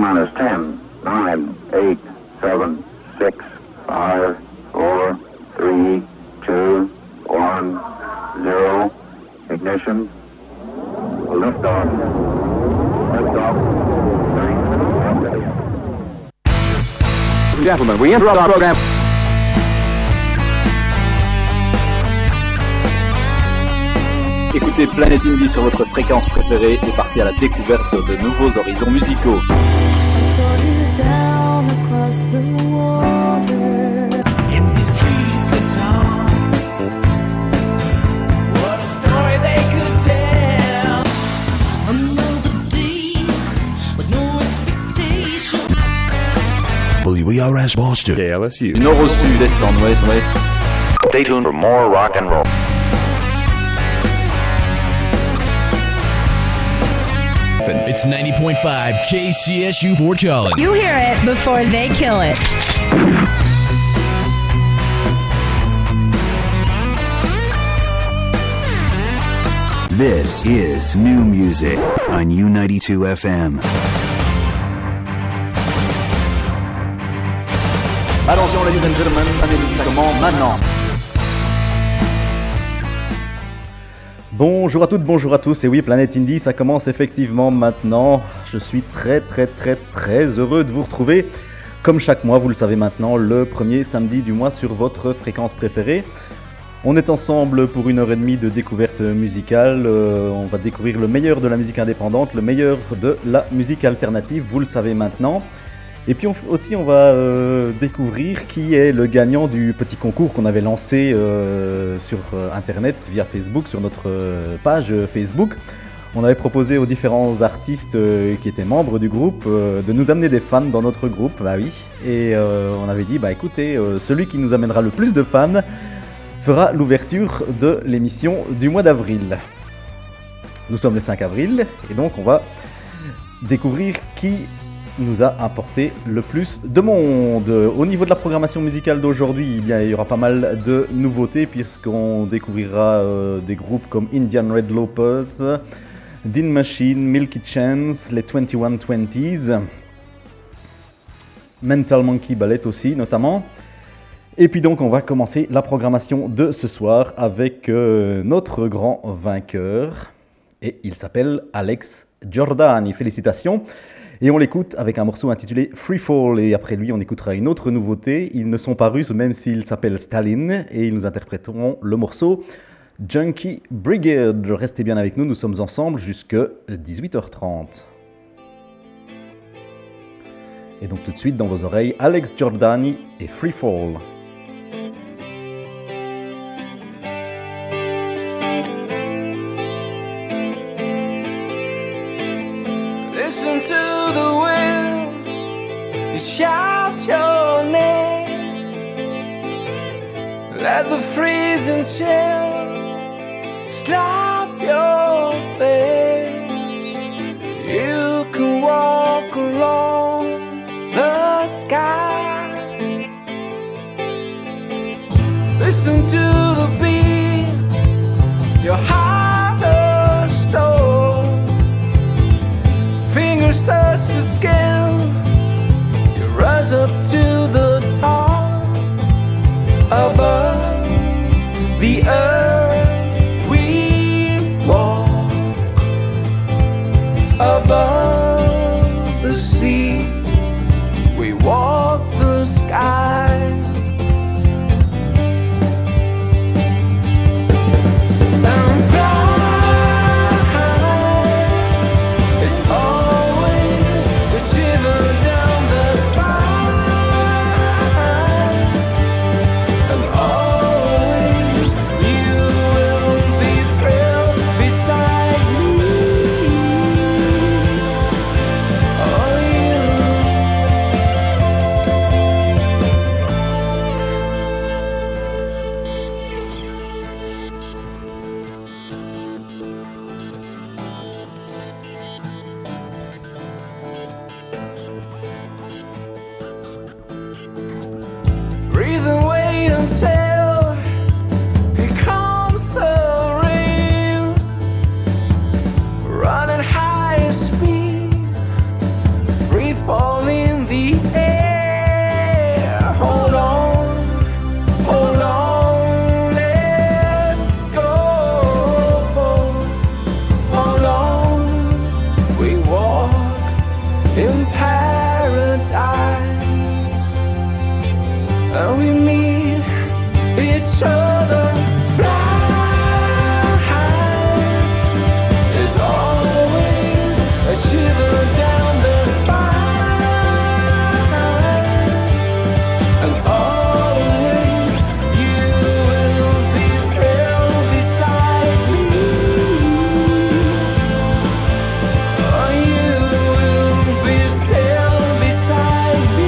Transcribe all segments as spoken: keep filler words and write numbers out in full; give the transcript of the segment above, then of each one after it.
minus ten, nine, eight, seven, six, five, four, three, two, one, zero. Ignition. Lift off. Lift off. Gentlemen, we interrupt our program. Écoutez Planet Indie sur votre fréquence préférée et partez à la découverte de nouveaux horizons musicaux. W R S Boston. K L S U. Du nord au sud, est en ouest, ouest. Stay tuned for more rock and roll. It's ninety point five K C S U Fort Collins. You hear it before they kill it. This is new music on U ninety-two F M. Attention, ladies and gentlemen, ça commence maintenant. Bonjour à toutes, bonjour à tous, et oui, Planet Indie, ça commence effectivement maintenant. Je suis très très très très heureux de vous retrouver, comme chaque mois, vous le savez maintenant, le premier samedi du mois sur votre fréquence préférée. On est ensemble pour une heure et demie de découverte musicale, euh, on va découvrir le meilleur de la musique indépendante, le meilleur de la musique alternative, vous le savez maintenant. Et puis on, aussi on va euh, découvrir qui est le gagnant du petit concours qu'on avait lancé euh, sur euh, internet via Facebook, sur notre euh, page euh, Facebook. On avait proposé aux différents artistes euh, qui étaient membres du groupe euh, de nous amener des fans dans notre groupe, bah oui. Et euh, on avait dit, bah écoutez, euh, celui qui nous amènera le plus de fans fera l'ouverture de l'émission du mois d'avril. Nous sommes le cinq avril et donc on va découvrir qui nous a apporté le plus de monde. Au niveau de la programmation musicale d'aujourd'hui, il y aura pas mal de nouveautés puisqu'on découvrira euh, des groupes comme Indian Red Lopez, Dean Machine, Milky Chance, les twenty-one twenties, Mental Monkey Ballet aussi notamment. Et puis donc on va commencer la programmation de ce soir avec euh, notre grand vainqueur et il s'appelle Alex Giordani. Félicitations. Et on l'écoute avec un morceau intitulé Free Fall. Et après lui, on écoutera une autre nouveauté. Ils ne sont pas russes, même s'ils s'appellent Stalin. Et ils nous interpréteront le morceau Junkie Brigade. Restez bien avec nous, nous sommes ensemble jusqu'à dix-huit heures trente. Et donc tout de suite, dans vos oreilles, Alex Giordani et Free Fall. Listen to the wind, it shouts your name. Let the freezing chill slap your face. You can walk along the sky. Listen to the beat, your heart of stone. Fingers touch the skin, you rise up to the top. Above the earth we walk, above the sea we walk the sky. And fly is always the in paradise, and we meet each other. Fly is always a shiver down the spine, and always you will be thrilled beside me. Oh, you will be still beside me.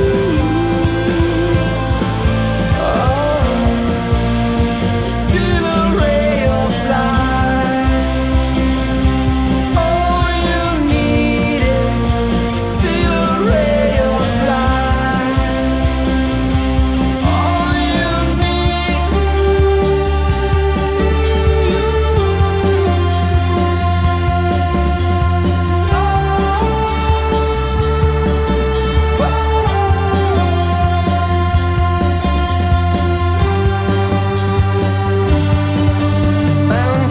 Oh, still a ray of light. All you need is still a ray of light. All you need. And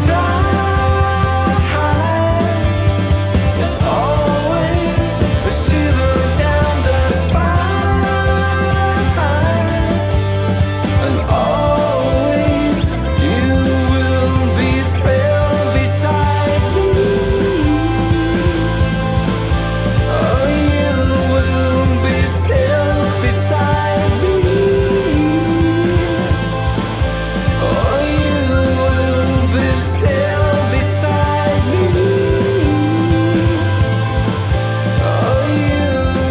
fly is always a shiver down the spine, and always you will be thrilled beside me. Oh, you will be still beside me. Oh, you will be still beside me. Oh, you.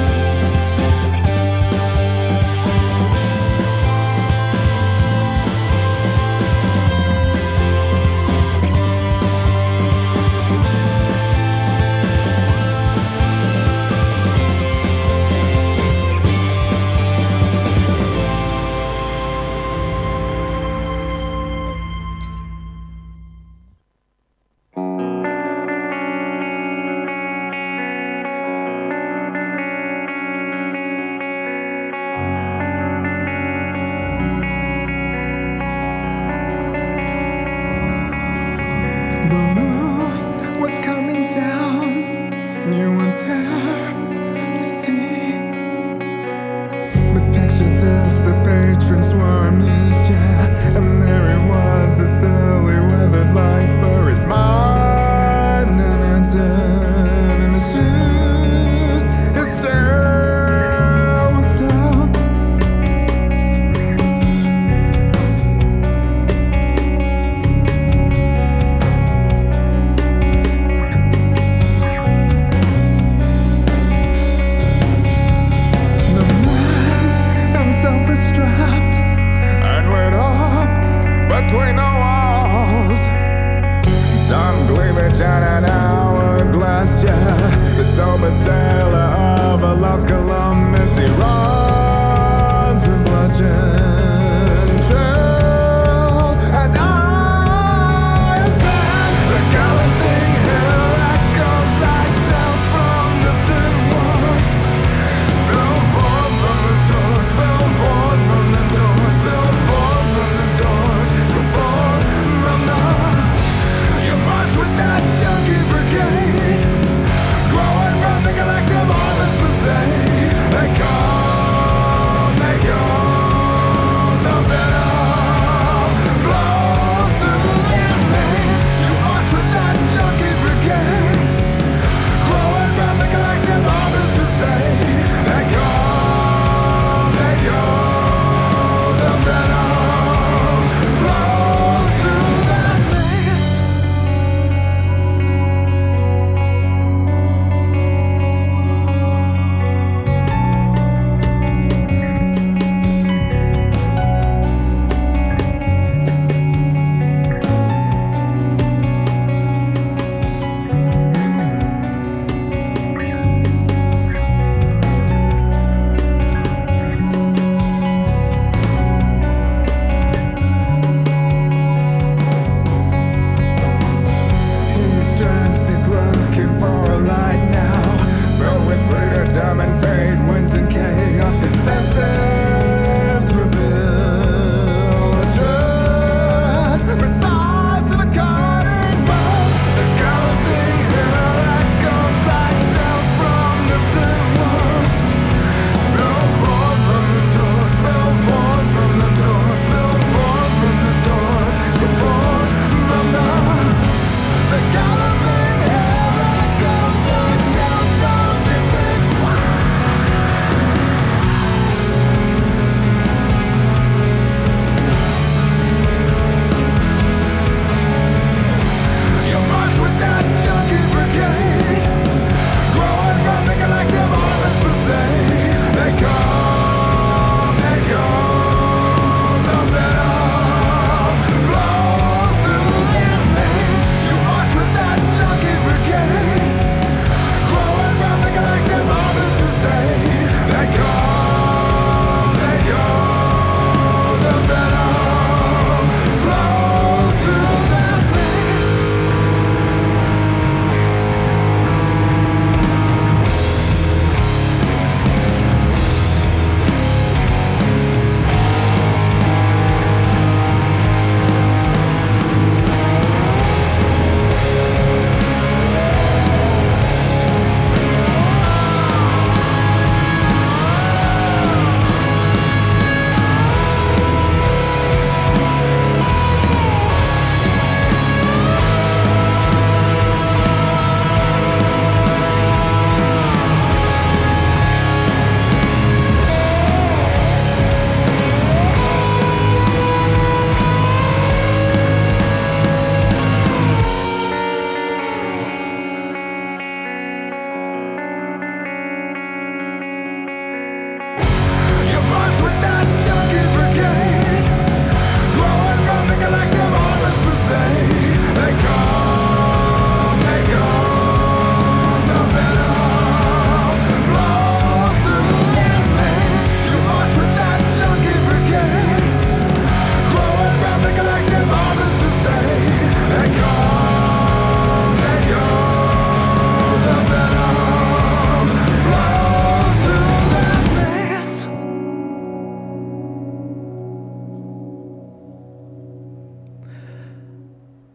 The roof was coming down. You weren't there to see. But picture this: the patron swarm used ya, and there it was, a silly weathered light for his mind, and answered in his shoes. His chair was down. The man himself was strapped and went up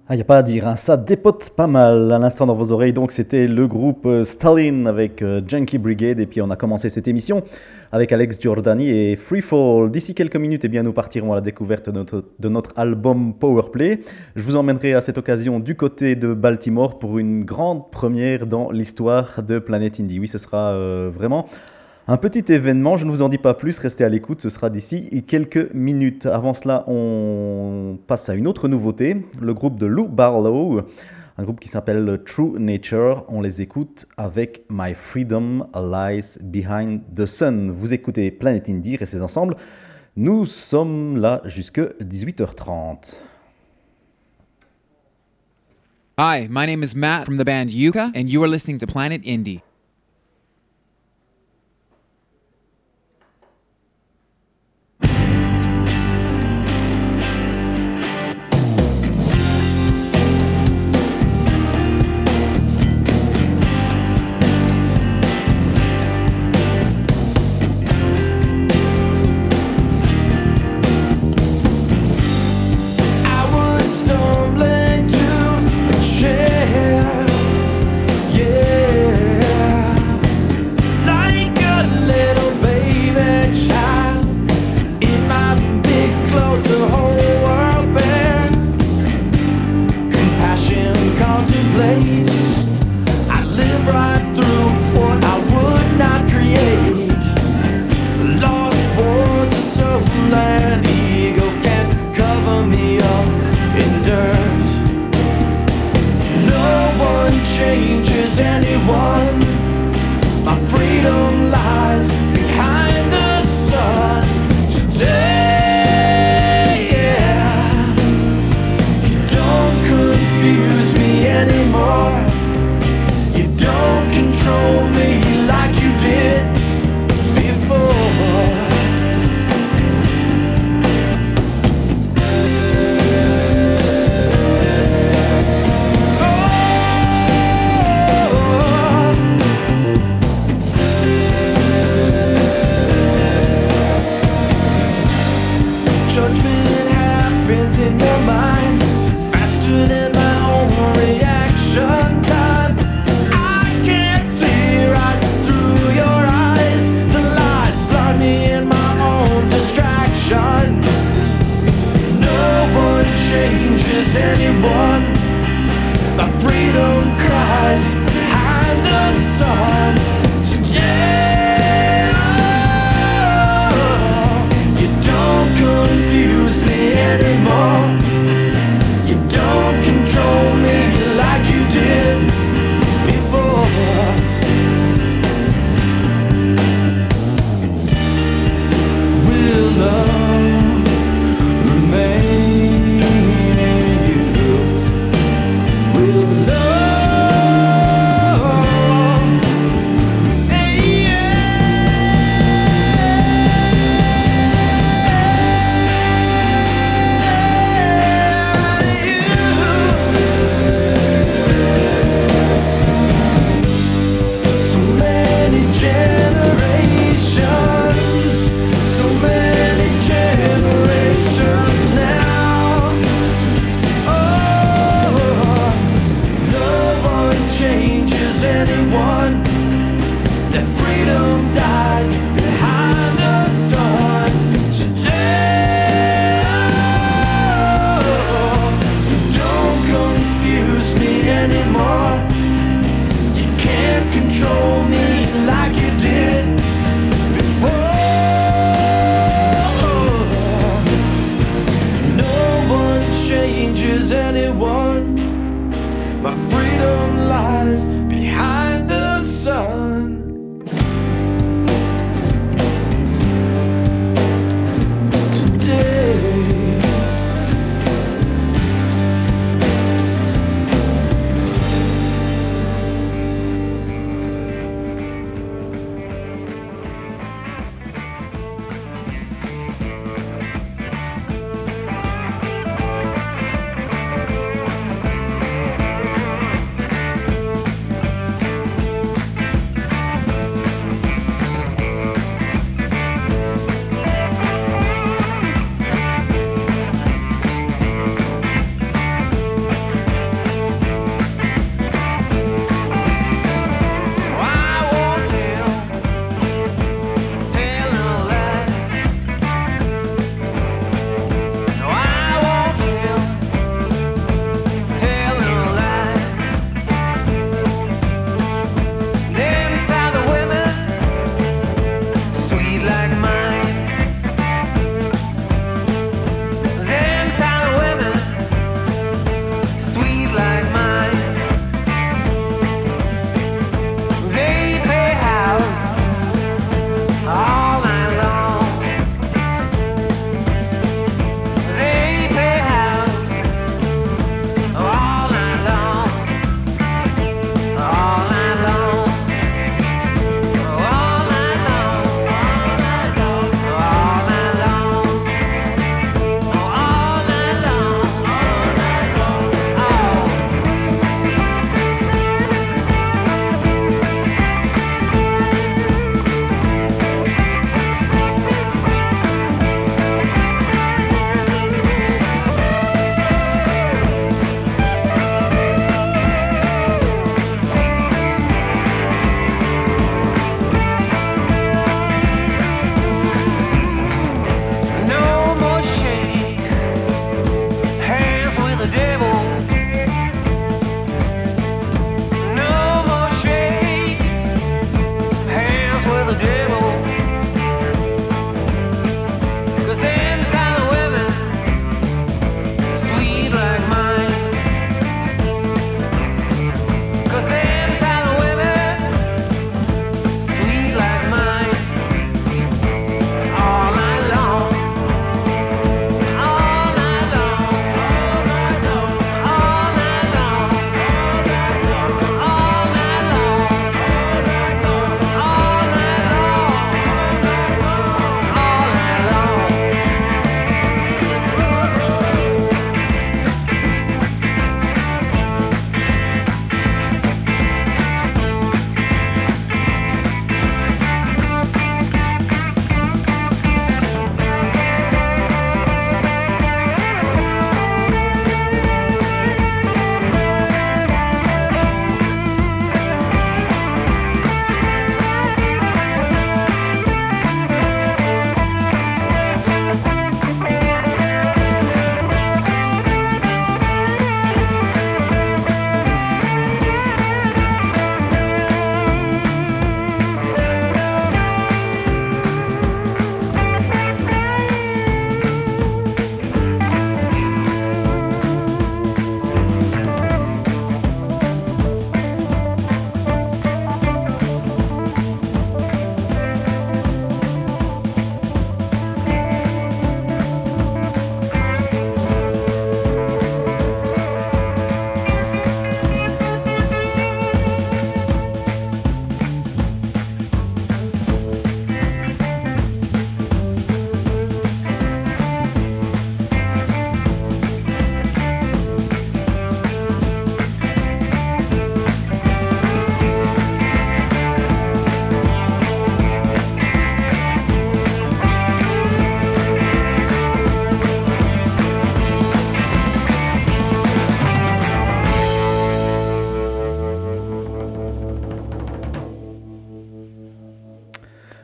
Ah, y a pas à dire, hein, ça dépote pas mal à l'instant dans vos oreilles. Donc c'était le groupe euh, Stalin avec euh, Junkie Brigade, et puis on a commencé cette émission avec Alex Giordani et Freefall. D'ici quelques minutes, eh bien, nous partirons à la découverte de notre, de notre album Powerplay. Je vous emmènerai à cette occasion du côté de Baltimore pour une grande première dans l'histoire de Planet Indie. Oui, ce sera euh, vraiment un petit événement, je ne vous en dis pas plus, restez à l'écoute, ce sera d'ici quelques minutes. Avant cela, on passe à une autre nouveauté, le groupe de Lou Barlow, un groupe qui s'appelle True Nature. On les écoute avec My Freedom Lies Behind the Sun. Vous écoutez Planet Indie, restez ensemble. Nous sommes là jusque dix-huit heures trente. Hi, my name is Matt from the band Yuka, and you are listening to Planet Indie.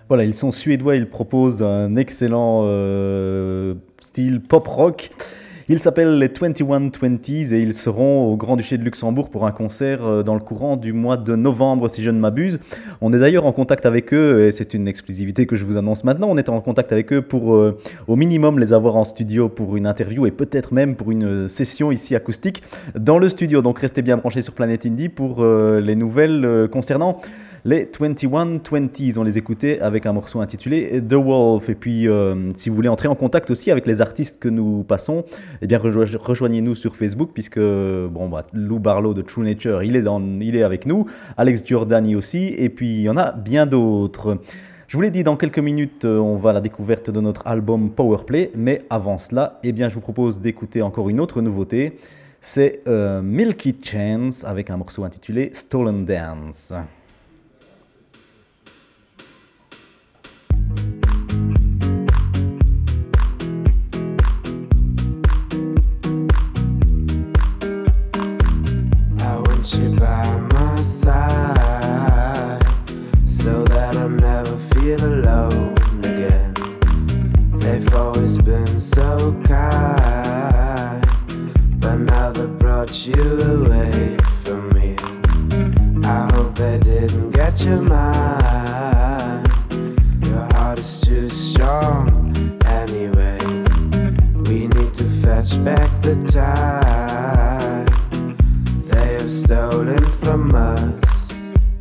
Voilà, ils sont suédois, ils proposent un excellent euh, style pop rock. Ils s'appellent les vingt et un vingt et ils seront au Grand-Duché de Luxembourg pour un concert dans le courant du mois de novembre, si je ne m'abuse. On est d'ailleurs en contact avec eux, et c'est une exclusivité que je vous annonce maintenant. On est en contact avec eux pour euh, au minimum les avoir en studio pour une interview et peut-être même pour une session ici acoustique dans le studio. Donc restez bien branchés sur Planet Indie pour euh, les nouvelles euh, concernant les vingt et un vingt. On les écoutait avec un morceau intitulé The Wolf. Et puis, euh, si vous voulez entrer en contact aussi avec les artistes que nous passons, eh bien, rejo- rejoignez-nous sur Facebook, puisque bon, bah, Lou Barlow de True Nature, il est, dans, il est avec nous, Alex Giordani aussi, et puis il y en a bien d'autres. Je vous l'ai dit, dans quelques minutes, on va à la découverte de notre album Powerplay, mais avant cela, eh bien, je vous propose d'écouter encore une autre nouveauté. C'est euh, Milky Chance avec un morceau intitulé Stolen Dance. You by my side, so that I never feel alone again. They've always been so kind, but now they brought you away from me. I hope they didn't get your mind. Your heart is too strong anyway. We need to fetch back the time they have stolen from us.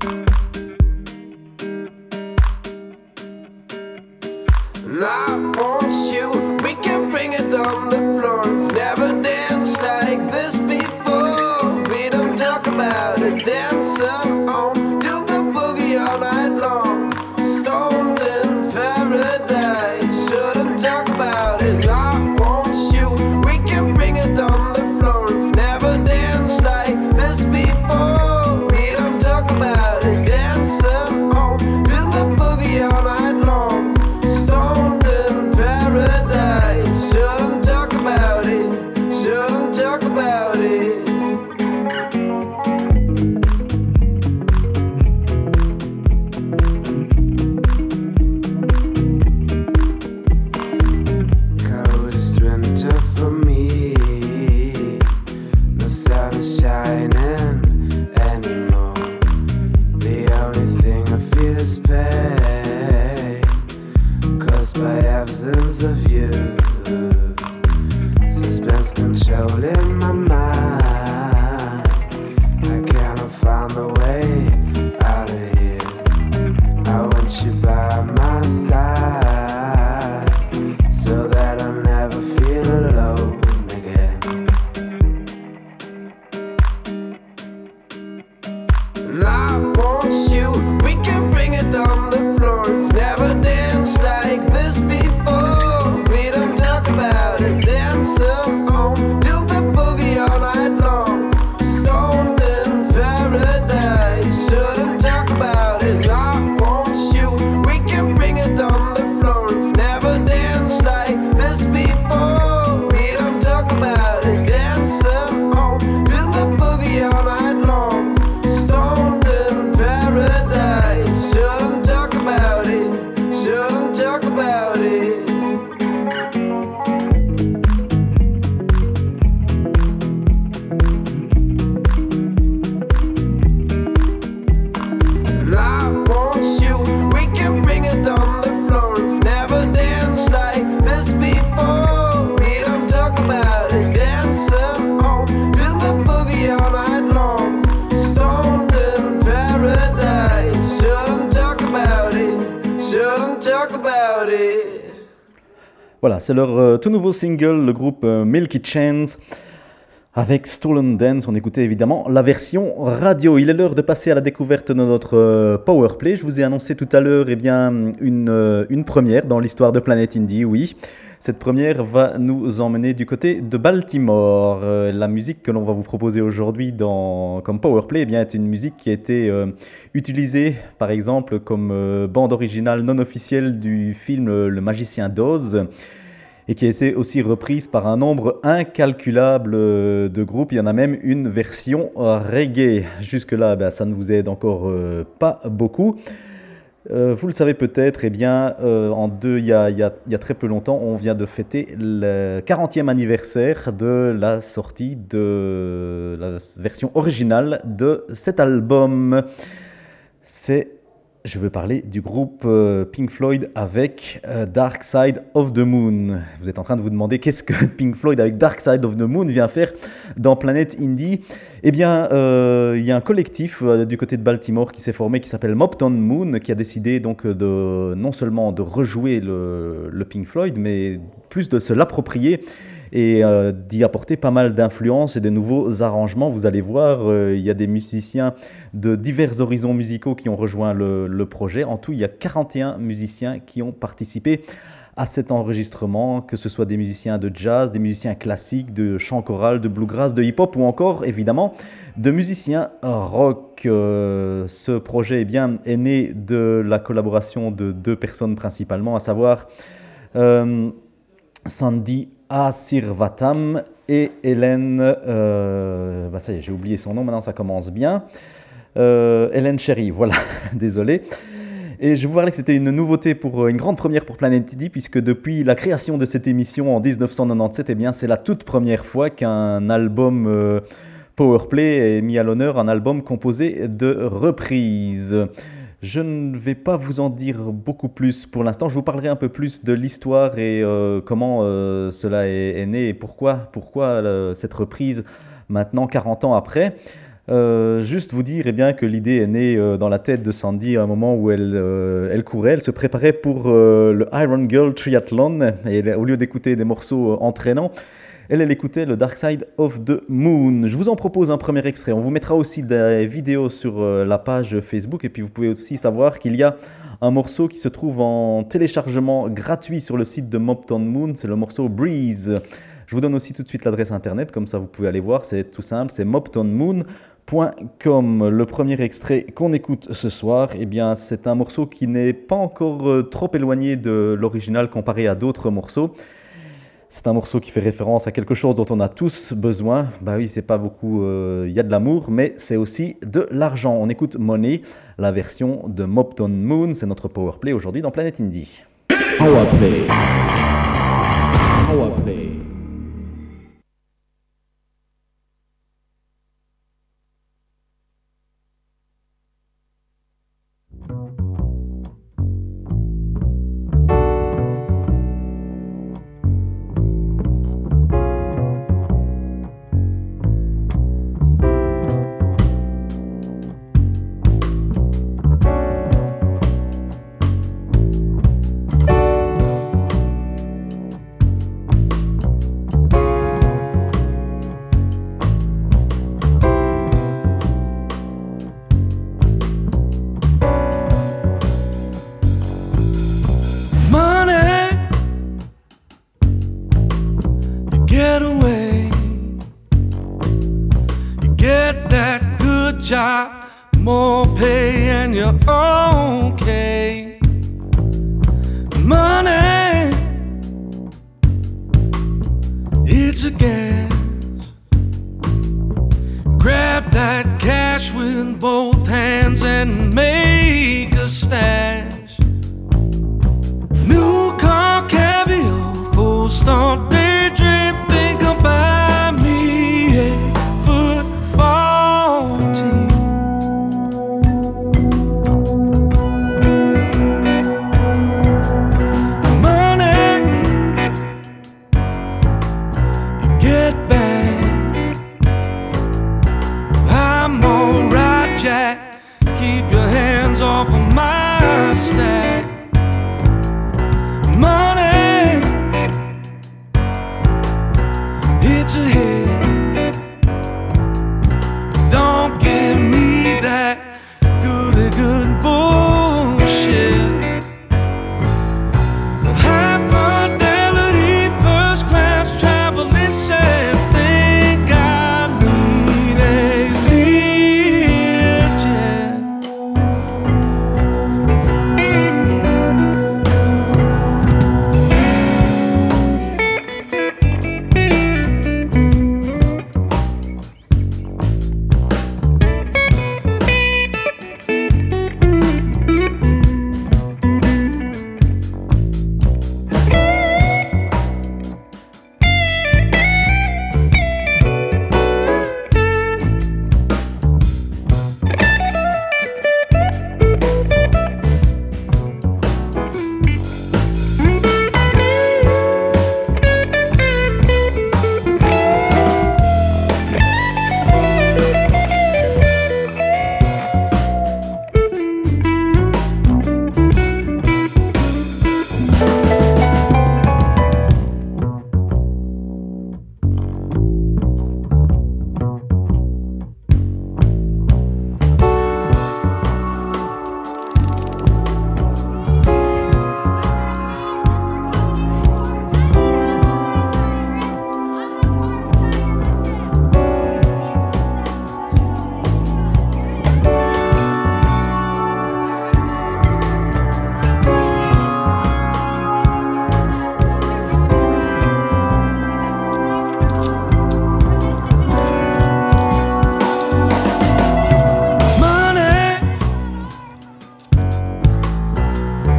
And I want you, we can bring it on the floor. We've never danced like this before. We don't talk about it, dancing on, do the boogie all night long. Stoned in paradise, shouldn't talk about it. And I want you, we can bring it on the floor. We've never danced like this before. We don't talk about it, dancing on, do the boogie all night long. Stoned in paradise, shouldn't talk about it, shouldn't talk about it. Coldest winter for me, no sun is shining anymore. The only thing I feel is pain, caused by absence of you. Suspense controlling my mind. I cannot find the way out of here. I want you by my side, so that I never feel alone again. And I want you, we can bring it on the floor. We've never danced like this before. We don't talk about it, dancing on, do the boogie all night long. Stoned in paradise, shouldn't talk about it. And I want you, we can bring it on the floor. We've never danced like this before. We don't talk about it, dancing on, do the boogie all night long. Stoned in paradise, shouldn't talk about it, shouldn't talk about it. And I want you, we can bring it on the floor. We've never danced like this before. We don't talk about it, dancing on, do the boogie all night long. Stoned in paradise, shouldn't talk about it, shouldn't talk about it. Voilà, c'est leur euh, tout nouveau single, le groupe euh, Milky Chance. Avec Stolen Dance, on écoutait évidemment la version radio. Il est l'heure de passer à la découverte de notre euh, Powerplay. Je vous ai annoncé tout à l'heure eh bien, une, euh, une première dans l'histoire de Planet Indie, oui. Cette première va nous emmener du côté de Baltimore. Euh, la musique que l'on va vous proposer aujourd'hui dans, comme Powerplay eh bien, est une musique qui a été euh, utilisée par exemple comme euh, bande originale non officielle du film euh, Le Magicien d'Oz, et qui a été aussi reprise par un nombre incalculable de groupes. Il y en a même une version reggae. Jusque-là, ben, ça ne vous aide encore euh, pas beaucoup. Euh, vous le savez peut-être, eh bien, euh, en deux, il y a, il y a- il y a très peu longtemps, on vient de fêter le quarantième anniversaire de la sortie de la version originale de cet album. C'est, je veux parler du groupe euh, Pink Floyd avec euh, Dark Side of the Moon. Vous êtes en train de vous demander qu'est-ce que Pink Floyd avec Dark Side of the Moon vient faire dans Planet Indie. Eh bien, euh, il y a un collectif euh, du côté de Baltimore qui s'est formé, qui s'appelle Mopton Moon, qui a décidé donc de non seulement de rejouer le, le Pink Floyd, mais plus de se l'approprier et euh, d'y apporter pas mal d'influences et de nouveaux arrangements. Vous allez voir, euh, il y a des musiciens de divers horizons musicaux qui ont rejoint le, le projet. En tout, il y a quarante et un musiciens qui ont participé à cet enregistrement, que ce soit des musiciens de jazz, des musiciens classiques, de chant choral, de bluegrass, de hip-hop ou encore, évidemment, de musiciens rock. Euh, ce projet eh bien, est né de la collaboration de deux personnes principalement, à savoir euh, Sandy Asirvatam et Hélène, euh, bah ça y est, j'ai oublié son nom, maintenant ça commence bien, euh, Hélène Cherry, voilà, désolé. Et je vous parlais que c'était une nouveauté, pour une grande première pour Planet Indie, puisque depuis la création de cette émission en dix-neuf cent quatre-vingt-dix-sept, eh bien, c'est la toute première fois qu'un album euh, Powerplay est mis à l'honneur, un album composé de reprises. Je ne vais pas vous en dire beaucoup plus pour l'instant. Je vous parlerai un peu plus de l'histoire et euh, comment euh, cela est, est né et pourquoi, pourquoi euh, cette reprise maintenant quarante ans après. Euh, juste vous dire eh bien, que l'idée est née euh, dans la tête de Sandy à un moment où elle, euh, elle courait, elle se préparait pour euh, le Iron Girl Triathlon et elle, au lieu d'écouter des morceaux euh, entraînants, elle, elle écoutait le Dark Side of the Moon. Je vous en propose un premier extrait. On vous mettra aussi des vidéos sur euh, la page Facebook et puis vous pouvez aussi savoir qu'il y a un morceau qui se trouve en téléchargement gratuit sur le site de Mopton Moon, c'est le morceau Breeze. Je vous donne aussi tout de suite l'adresse internet, comme ça vous pouvez aller voir, c'est tout simple, c'est mopton moon point com. Le premier extrait qu'on écoute ce soir, eh bien, c'est un morceau qui n'est pas encore euh, trop éloigné de l'original comparé à d'autres morceaux. C'est un morceau qui fait référence à quelque chose dont on a tous besoin. Bah oui, c'est pas beaucoup, il euh, y a de l'amour, mais c'est aussi de l'argent. On écoute Money, la version de Mopton Moon, c'est notre Powerplay aujourd'hui dans Planet Indie. Powerplay. Powerplay. Job, more pay, and you're okay. Money, it's a gas. Grab that cash with both hands and make a stash. New car, caviar, full start daydream. Think about me a football team.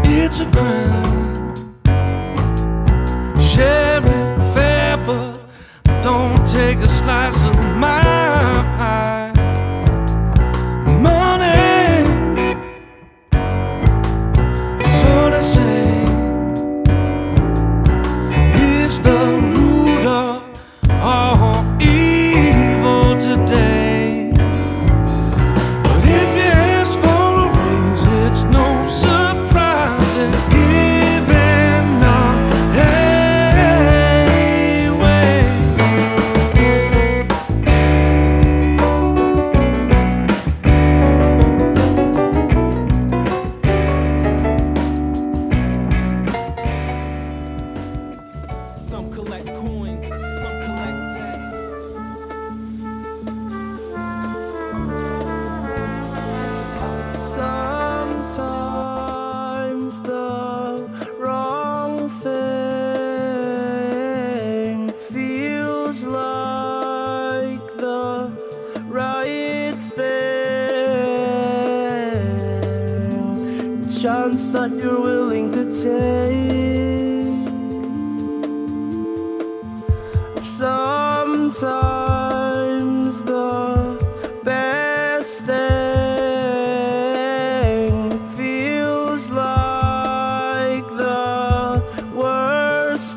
it's a crime. Share it fair, but don't take a slice of my pie. Money, so they say, is the root of all evil today. But if you ask for a raise, it's no surprise they're giving up anyway. Some collect coins, some collect debt. Sometimes the wrong thing feels like the right thing. Chance that you're willing to take. Sometimes the best thing feels like the worst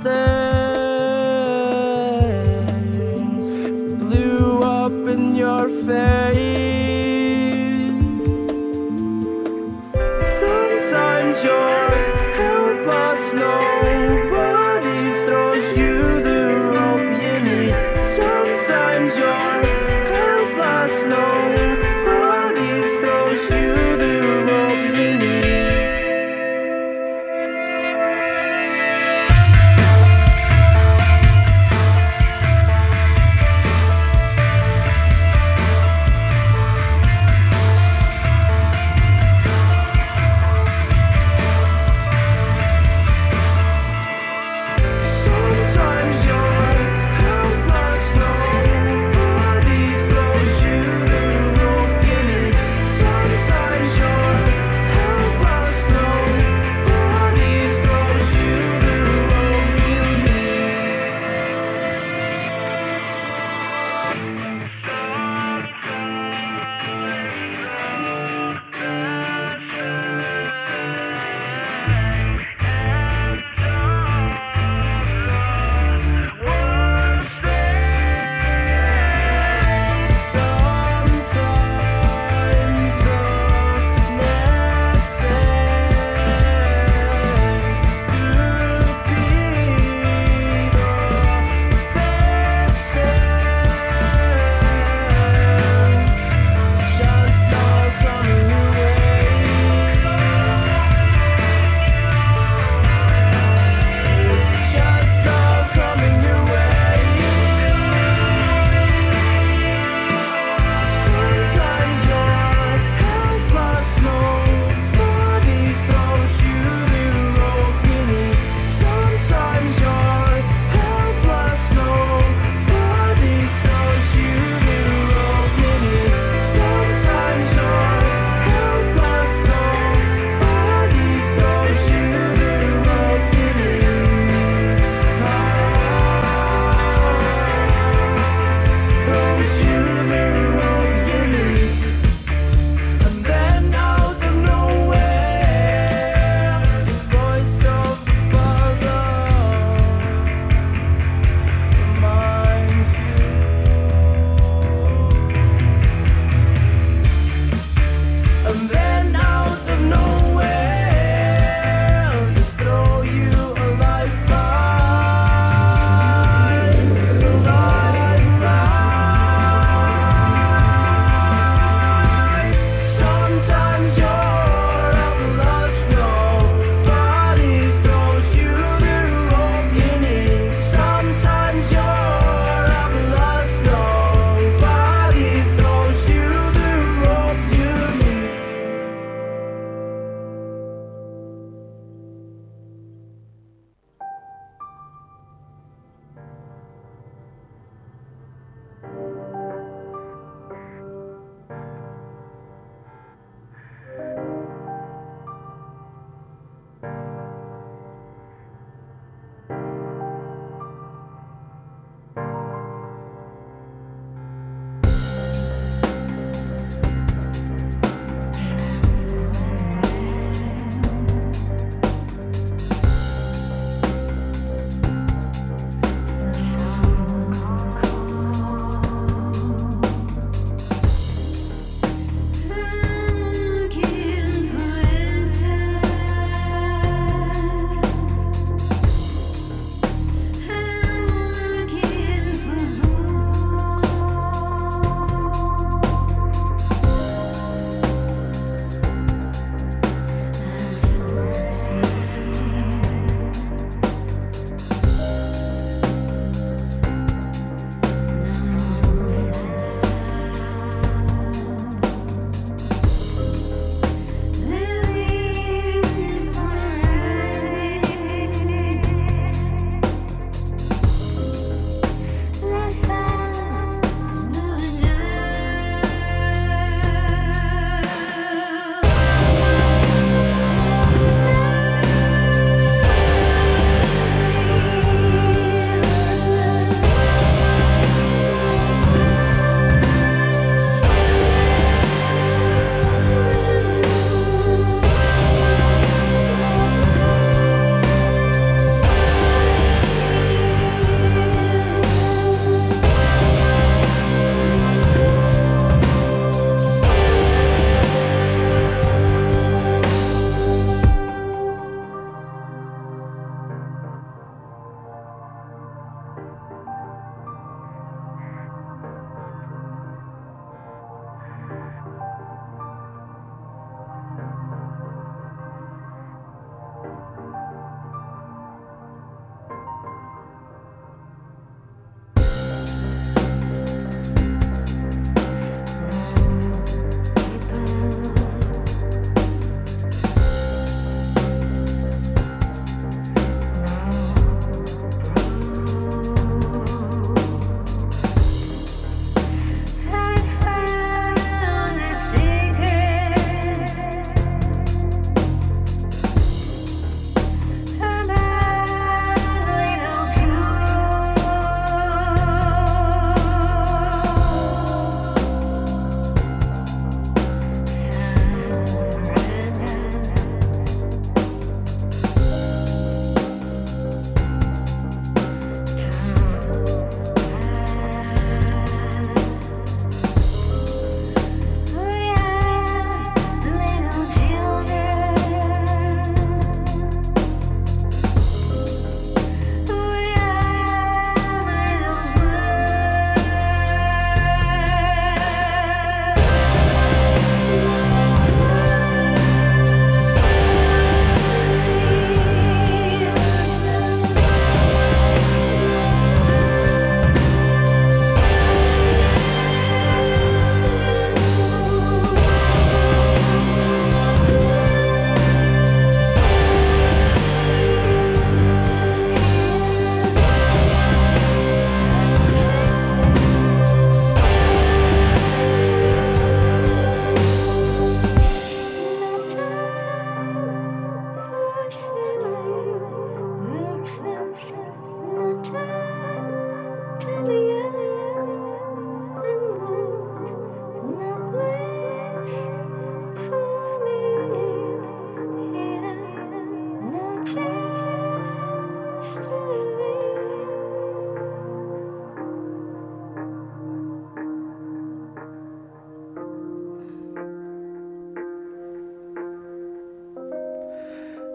thing. Blew up in your face. Sometimes you're helpless, nobody throws you the rope you need. Sometimes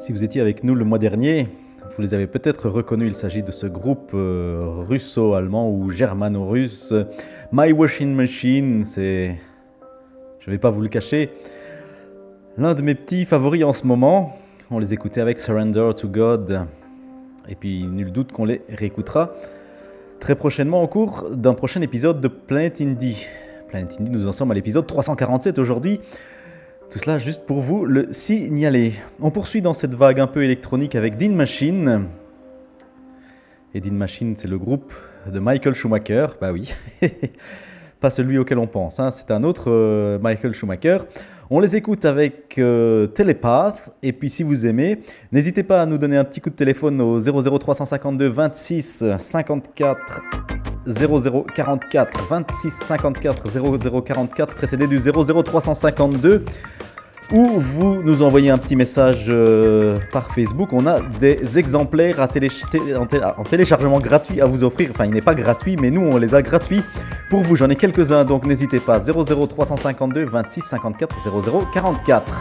Si vous étiez avec nous le mois dernier, vous les avez peut-être reconnus, il s'agit de ce groupe euh, russo-allemand ou germano-russe. My Washing Machine, c'est, je ne vais pas vous le cacher, l'un de mes petits favoris en ce moment. On les écoutait avec Surrender to God, et puis nul doute qu'on les réécoutera très prochainement au cours d'un prochain épisode de Planet Indie. Planet Indie, nous en sommes à l'épisode trois cent quarante-sept aujourd'hui. Tout cela juste pour vous le signaler. On poursuit dans cette vague un peu électronique avec Dean Machine. Et Dean Machine, c'est le groupe de Michael Schumacher. Bah oui, pas celui auquel on pense, hein. C'est un autre euh, Michael Schumacher. On les écoute avec euh, Telepath. Et puis si vous aimez, n'hésitez pas à nous donner un petit coup de téléphone au zéro zéro trois cent cinquante-deux vingt-six cinquante-quatre zéro zéro quarante-quatre vingt-six cinquante-quatre zéro zéro quarante-quatre précédé du zéro zéro trois cent cinquante-deux, ou vous nous envoyez un petit message euh, par Facebook. On a des exemplaires à télé- télé- en, télé- en téléchargement gratuit à vous offrir. Enfin, il n'est pas gratuit, mais nous on les a gratuits pour vous. J'en ai quelques-uns, donc n'hésitez pas. zéro zéro trois cent cinquante-deux vingt-six cinquante-quatre zéro zéro quarante-quatre.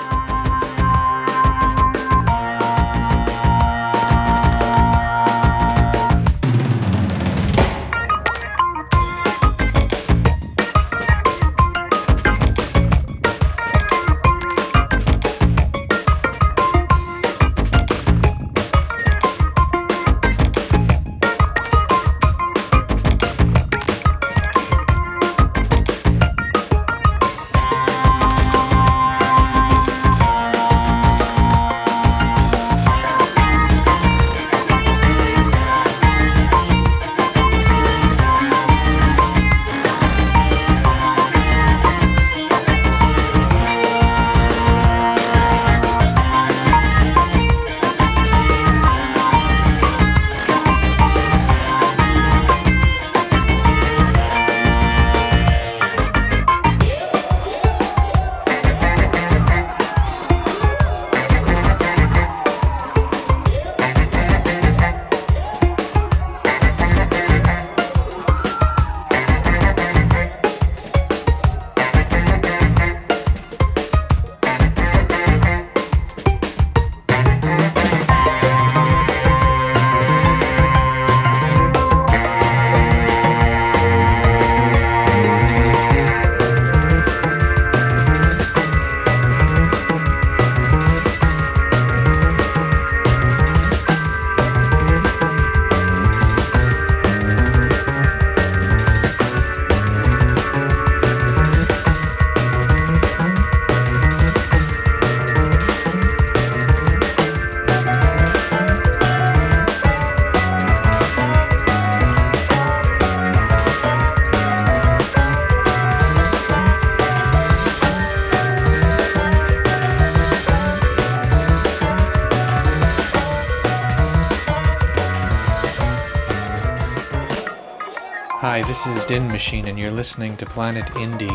Hi, this is Din Machine, and you're listening to Planet Indie.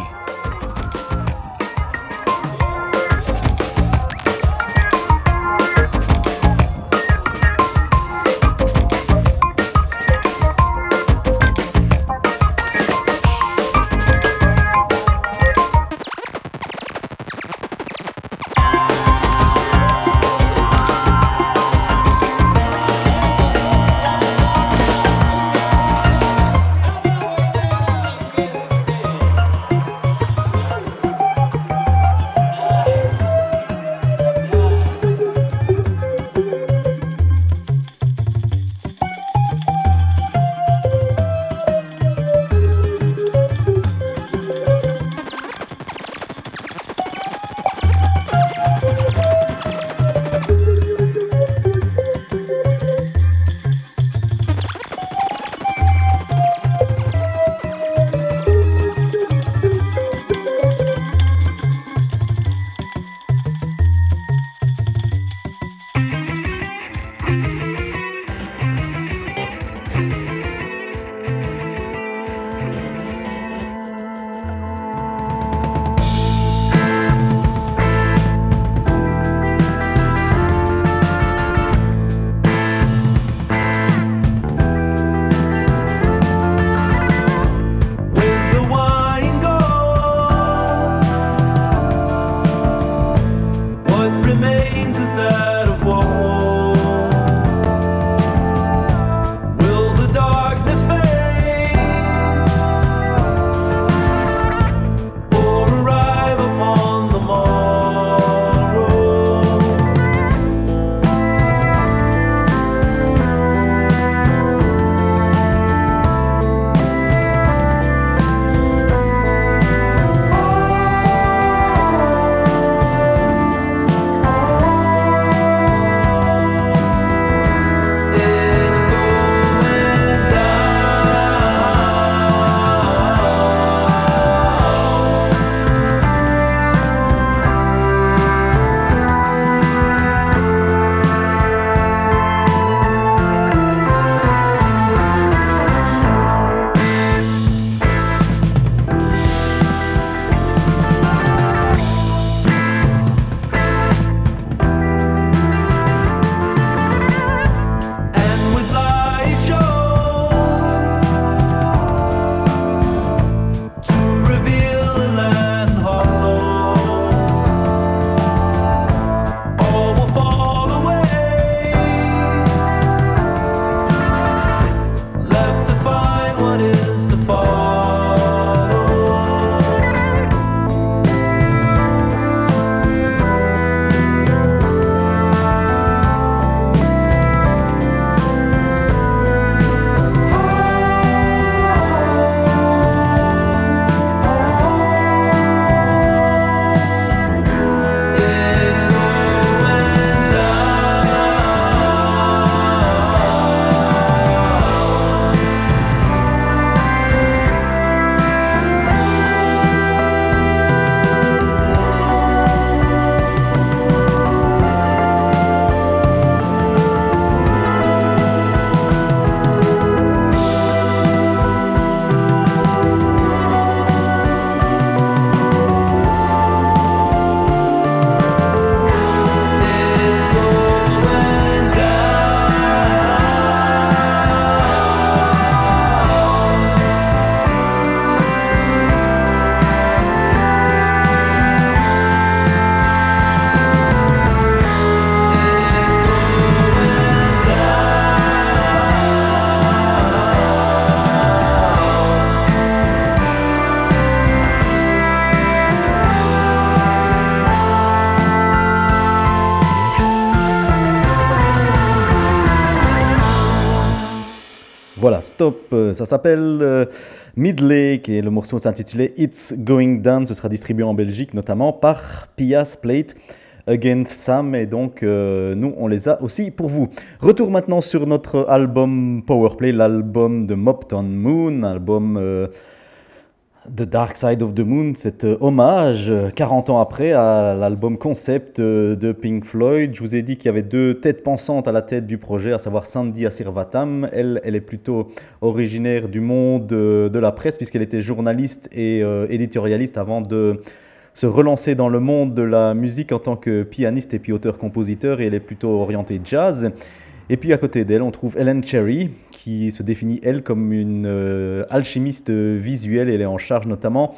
Voilà, stop, euh, ça s'appelle euh, Midlake et le morceau s'intitulait It's Going Down. Ce sera distribué en Belgique notamment par Pias Plate Against Sam et donc euh, nous on les a aussi pour vous. Retour maintenant sur notre album Powerplay, l'album de Mopton Moon, album euh, The Dark Side of the Moon, cet euh, hommage quarante ans après à l'album concept euh, de Pink Floyd. Je vous ai dit qu'il y avait deux têtes pensantes à la tête du projet, à savoir Sandy Asirvatham. Elle, elle est plutôt originaire du monde euh, de la presse puisqu'elle était journaliste et euh, éditorialiste avant de se relancer dans le monde de la musique en tant que pianiste et puis auteur-compositeur, et elle est plutôt orientée jazz. Et puis à côté d'elle, on trouve Ellen Cherry, qui se définit, elle, comme une euh, alchimiste visuelle. Elle est en charge notamment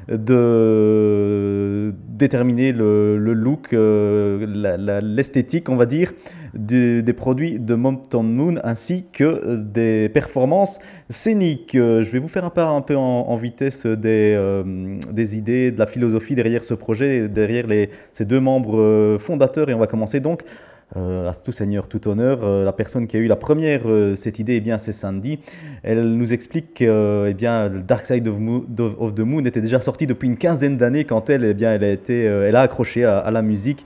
de déterminer le, le look, euh, la, la, l'esthétique, on va dire, de, des produits de Mopton Moon, ainsi que des performances scéniques. Je vais vous faire un peu, un peu en, en vitesse des, euh, des idées, de la philosophie derrière ce projet, derrière les, ces deux membres fondateurs. Et on va commencer donc Euh, à tout seigneur, tout honneur. Euh, la personne qui a eu la première euh, cette idée, eh bien, c'est Sandy. Elle nous explique que euh, eh bien, Dark Side of, Mo- of the Moon était déjà sorti depuis une quinzaine d'années quand elle, eh bien, elle, a, été, euh, elle a accroché à, à la musique.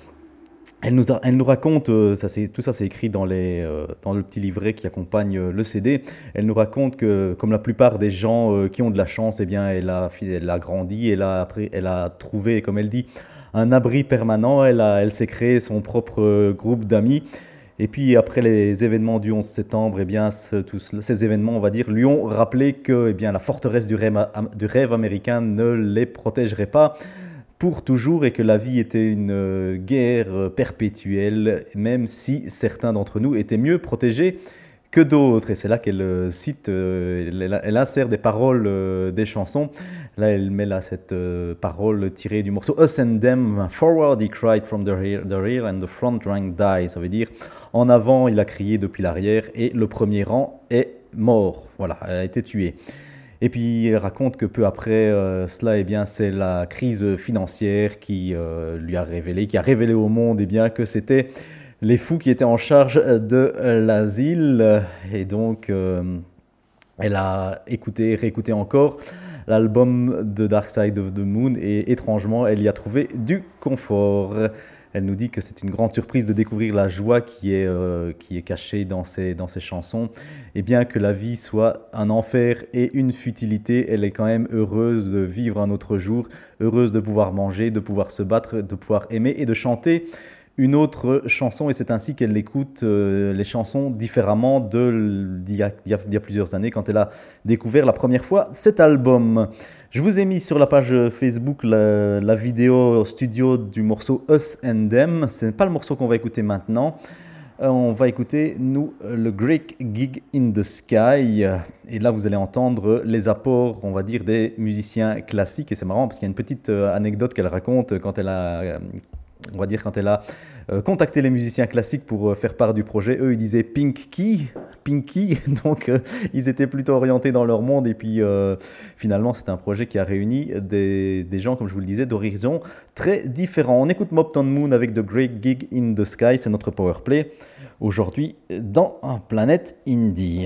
Elle nous, a, elle nous raconte, euh, ça c'est, tout ça c'est écrit dans, les, euh, dans le petit livret qui accompagne euh, le C D. Elle nous raconte que, comme la plupart des gens euh, qui ont de la chance, eh bien, elle, a, elle a grandi, elle a, après, elle a trouvé, comme elle dit, un abri permanent. Elle, a, elle s'est créé son propre euh, groupe d'amis. Et puis après les événements du onze septembre, eh bien, ce, tous ces événements, on va dire, lui ont rappelé que eh bien, la forteresse du rêve, du rêve américain ne les protégerait pas pour toujours et que la vie était une guerre perpétuelle, même si certains d'entre nous étaient mieux protégés que d'autres. Et c'est là qu'elle euh, cite, euh, elle, elle insère des paroles euh, des chansons. Là, elle met là cette euh, parole tirée du morceau Us and Them. Forward he cried from the rear, the rear and the front rank died. Ça veut dire en avant il a crié depuis l'arrière et le premier rang est mort. Voilà, a été tué. Et puis elle raconte que peu après euh, cela, eh bien, c'est la crise financière qui euh, lui a révélé, qui a révélé au monde eh bien, que c'était les fous qui étaient en charge de l'asile. Et donc, euh, elle a écouté, réécouté encore l'album de Dark Side of the Moon et étrangement, elle y a trouvé du confort. Elle nous dit que c'est une grande surprise de découvrir la joie qui est, euh, qui est cachée dans ces, dans ces chansons. Et bien que la vie soit un enfer et une futilité, elle est quand même heureuse de vivre un autre jour, heureuse de pouvoir manger, de pouvoir se battre, de pouvoir aimer et de chanter une autre chanson, et c'est ainsi qu'elle écoute euh, les chansons différemment de, d'il, y a, d'il y a plusieurs années quand elle a découvert la première fois cet album. Je vous ai mis sur la page Facebook la, la vidéo studio du morceau Us and Them. Ce n'est pas le morceau qu'on va écouter maintenant. Euh, on va écouter, nous, le Great Gig in the Sky. Et là, vous allez entendre les apports, on va dire, des musiciens classiques. Et c'est marrant parce qu'il y a une petite euh, anecdote qu'elle raconte quand elle a... Euh, on va dire quand elle a euh, contacté les musiciens classiques pour euh, faire part du projet. Eux, ils disaient Pinky, Pinky, donc euh, ils étaient plutôt orientés dans leur monde. Et puis euh, finalement, c'est un projet qui a réuni des, des gens, comme je vous le disais, d'horizons très différents. On écoute Mopton Moon avec The Great Gig in the Sky, c'est notre powerplay aujourd'hui dans Planète Indie.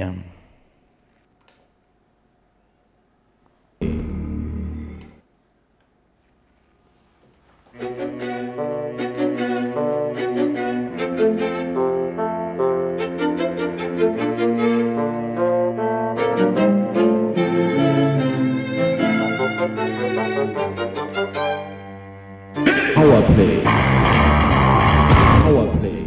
Powerplay. Powerplay.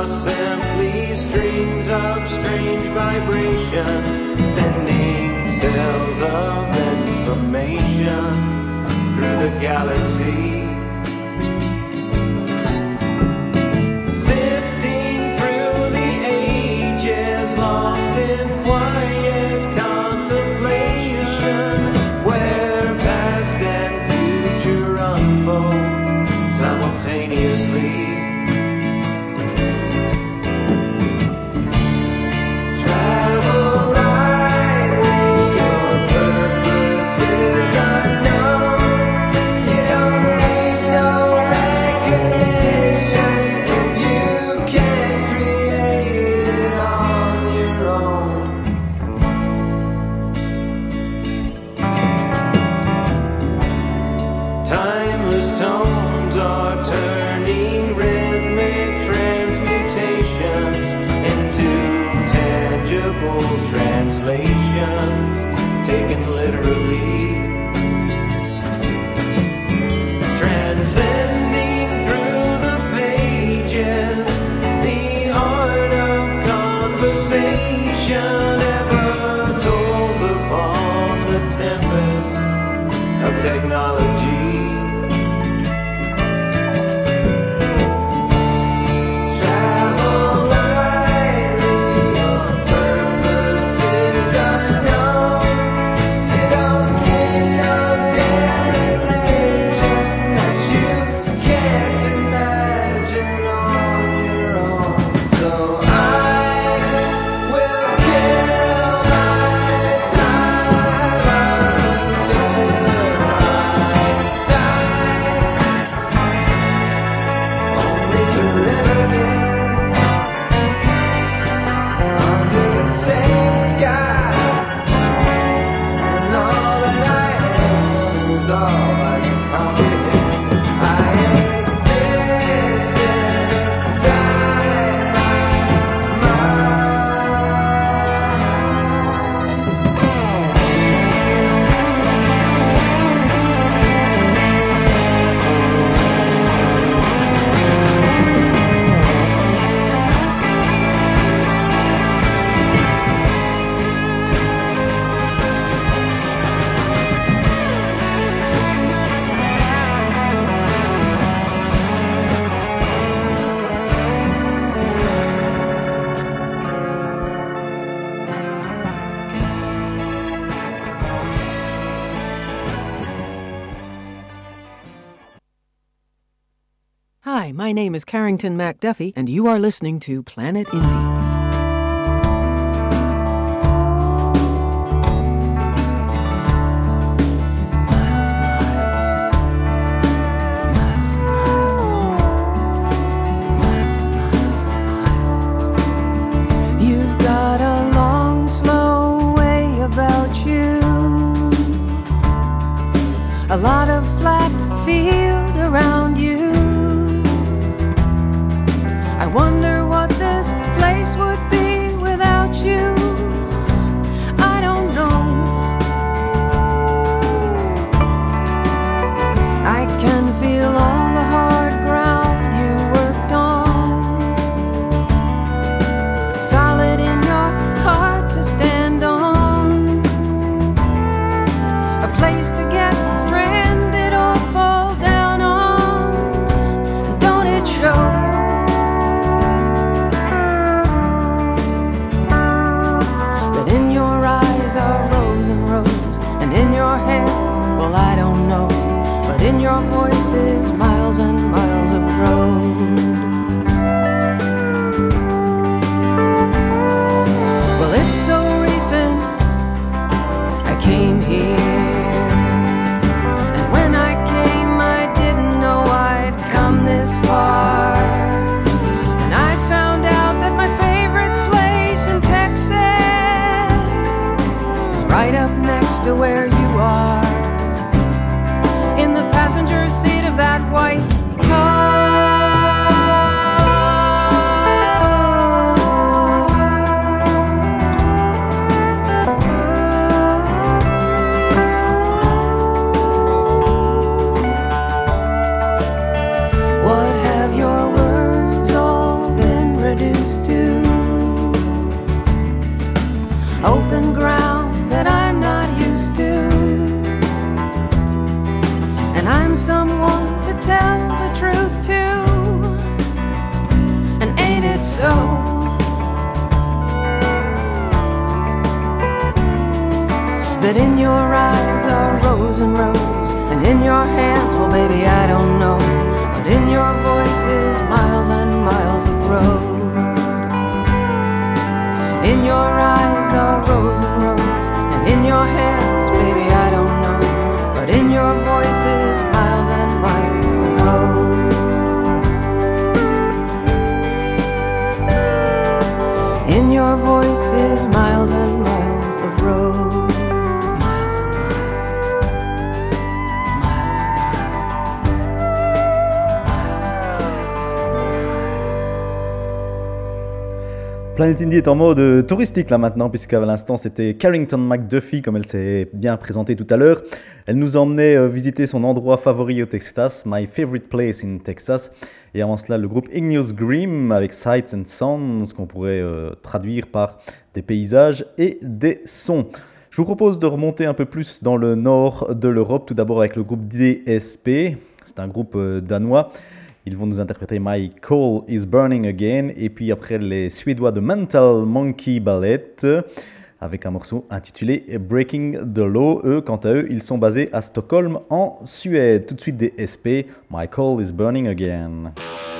simply strings of strange vibrations, sending cells of information through the galaxy. Sifting through the ages, lost in quiet contemplation, where past and future unfold simultaneously. Translations taken literally, transcending through the pages, the art of conversation ever tolls upon the tempest of technology. Hi, my name is Carrington MacDuffie, and you are listening to Planet Indie. A lot of flat field around you. I wonder what this place would be without you. I don't know. I can feel all the hard ground you worked on, solid in your heart to stand on, a place to get stranded or fall down on. Don't it show? That in your eyes are rows and rows, and in your hands, well, I don't know, but in your voices miles and miles of road. Well, it's so recent I came here. This far, and I found out that my favorite place in Texas is right up next to where you are, in the passenger seat. that in your eyes are rose and rose, and in your hands, well baby I don't know, but in your voice is miles and miles of road. In your eyes are rose and rose, and in your hands, baby I don't know, but in your voice is miles and miles of road. In your voice is miles and miles of road. Miles and miles. Miles and miles. Planet Indie est en mode touristique là maintenant, puisqu'à l'instant c'était Carrington McDuffie, comme elle s'est bien présentée tout à l'heure. Elle nous emmenait visiter son endroit favori au Texas, My Favorite Place in Texas. Et avant cela, le groupe Igneous Grim avec Sights and Sounds, qu'on pourrait euh, traduire par des paysages et des sons. Je vous propose de remonter un peu plus dans le nord de l'Europe, tout d'abord avec le groupe D S P. C'est un groupe euh, danois. Ils vont nous interpréter My Coal is Burning Again. Et puis après, les Suédois de Mental Monkey Ballet, avec un morceau intitulé Breaking the Law. Eux, quant à eux, ils sont basés à Stockholm, en Suède. Tout de suite des S P, My Coal is Burning Again.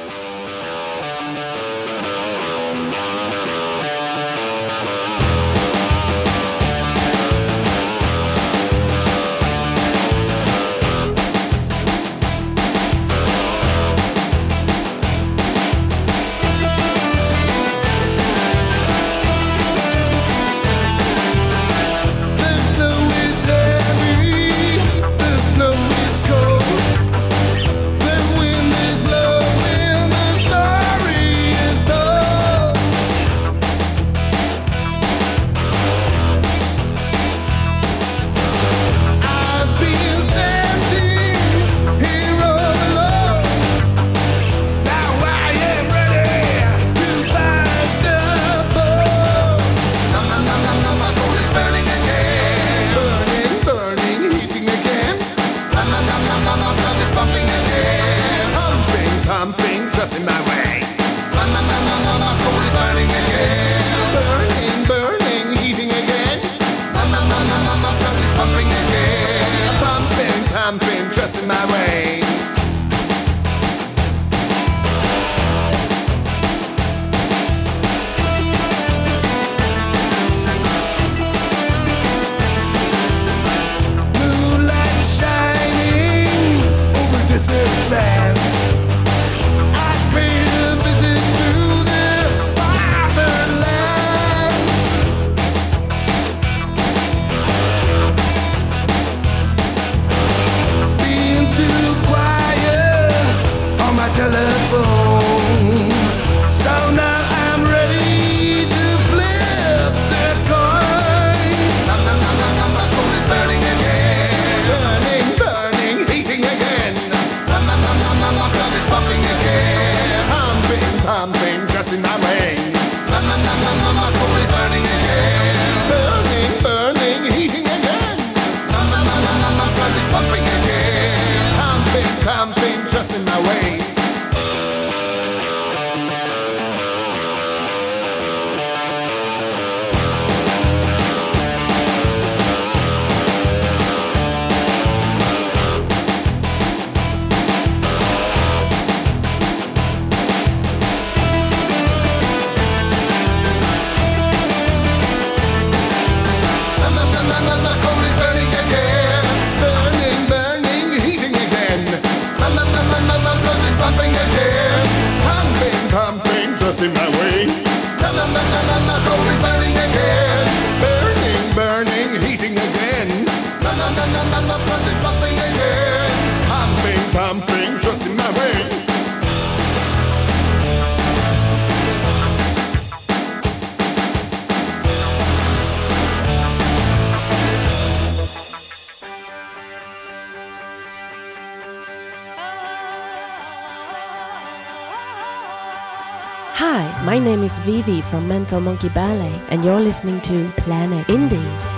Hi, my name is Vivi from Mental Monkey Ballet, and you're listening to Planet Indie.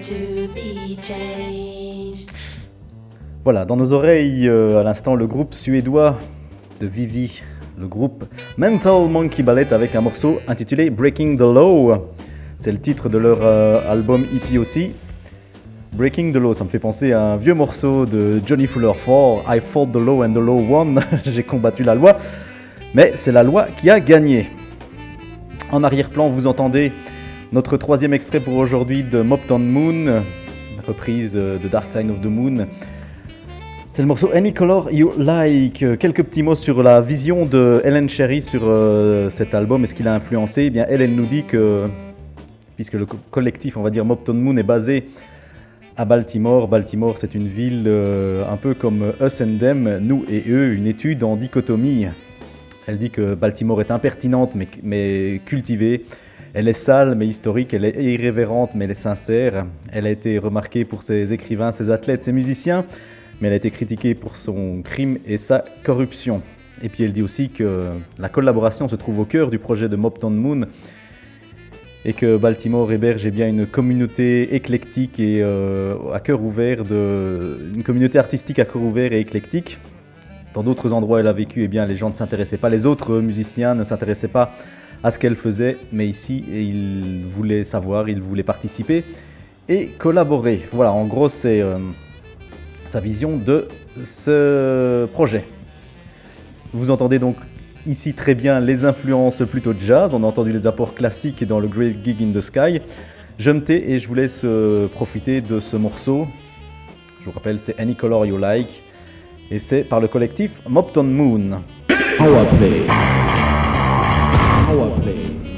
to be changed. Voilà, dans nos oreilles, euh, à l'instant, le groupe suédois de Vivi, le groupe Mental Monkey Ballet avec un morceau intitulé Breaking the Law. C'est le titre de leur euh, album E P aussi. Breaking the Law, ça me fait penser à un vieux morceau de Johnny Fuller four, I fought the law and the law won. J'ai combattu la loi, mais c'est la loi qui a gagné. En arrière-plan, vous entendez notre troisième extrait pour aujourd'hui de Mopton Moon, reprise de Dark Side of the Moon. C'est le morceau Any Color You Like. Quelques petits mots sur la vision de Helen Cherry sur euh, cet album et ce qu'il a influencé. Eh bien, elle, elle nous dit que, puisque le co- collectif, on va dire Mopton Moon, est basé à Baltimore. Baltimore, c'est une ville euh, un peu comme Us and Them, nous et eux, une étude en dichotomie. Elle dit que Baltimore est impertinente mais, mais cultivée. Elle est sale mais historique, elle est irrévérente mais elle est sincère. Elle a été remarquée pour ses écrivains, ses athlètes, ses musiciens, mais elle a été critiquée pour son crime et sa corruption. Et puis elle dit aussi que la collaboration se trouve au cœur du projet de Mopton Moon et que Baltimore héberge eh bien une communauté éclectique et euh, à cœur ouvert, de, une communauté artistique à cœur ouvert et éclectique. Dans d'autres endroits où elle a vécu, eh bien, les gens ne s'intéressaient pas, les autres musiciens ne s'intéressaient pas à ce qu'elle faisait, mais ici, ils voulaient savoir, ils voulaient participer et collaborer. Voilà, en gros, c'est euh, sa vision de ce projet. Vous entendez donc ici très bien les influences plutôt jazz, on a entendu les apports classiques dans le Great Gig in the Sky. Je me tais et je vous laisse euh, profiter de ce morceau. Je vous rappelle, c'est Any Color You Like et c'est par le collectif Mopton Moon. Powerplay. Powerplay.